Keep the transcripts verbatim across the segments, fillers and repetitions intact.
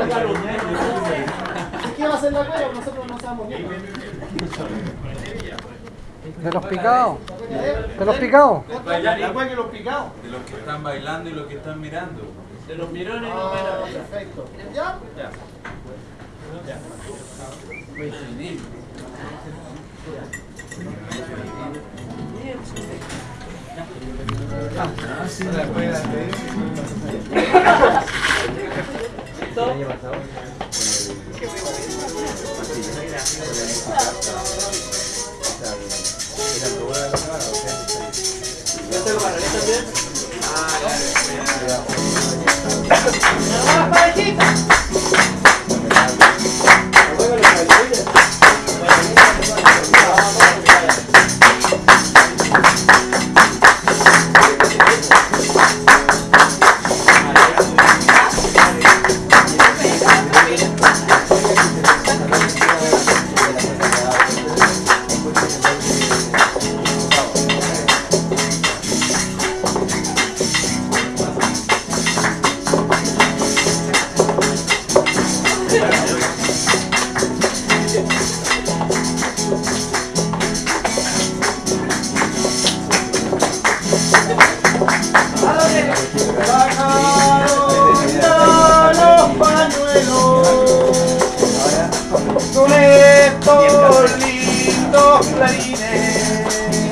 ¿Qué va a hacer la cueva? Nosotros no sabemos bien. De los picados. De los picados. La cueva que los picados. De los que están bailando y los que están mirando. De los mirones y Ah, los mirones. perfecto. ¿Ya? Ya. Ya. Ah, sí, la cueva de ¿Ya te lo ganaría también? Ah, con estos lindos clarines,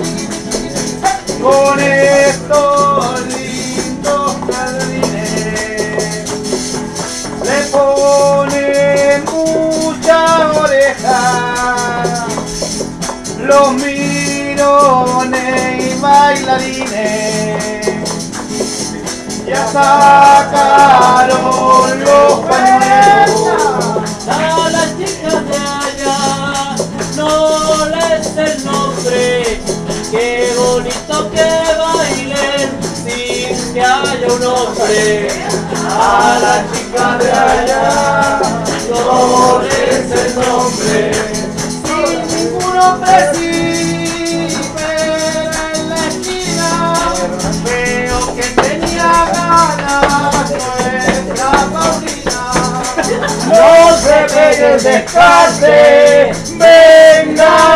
con estos lindos clarines, le ponen mucha oreja los mirones y bailarines. Ya sacaron los pañuelos. a las chicas de allá no les sé el nombre. Qué bonito que bailen sin que haya un hombre. A las chicas de allá no les sé el nombre. Sin ningún hombre sí, pero en la esquina veo que tenía ganas nuestra Paulina. No se pegue el descarte, venga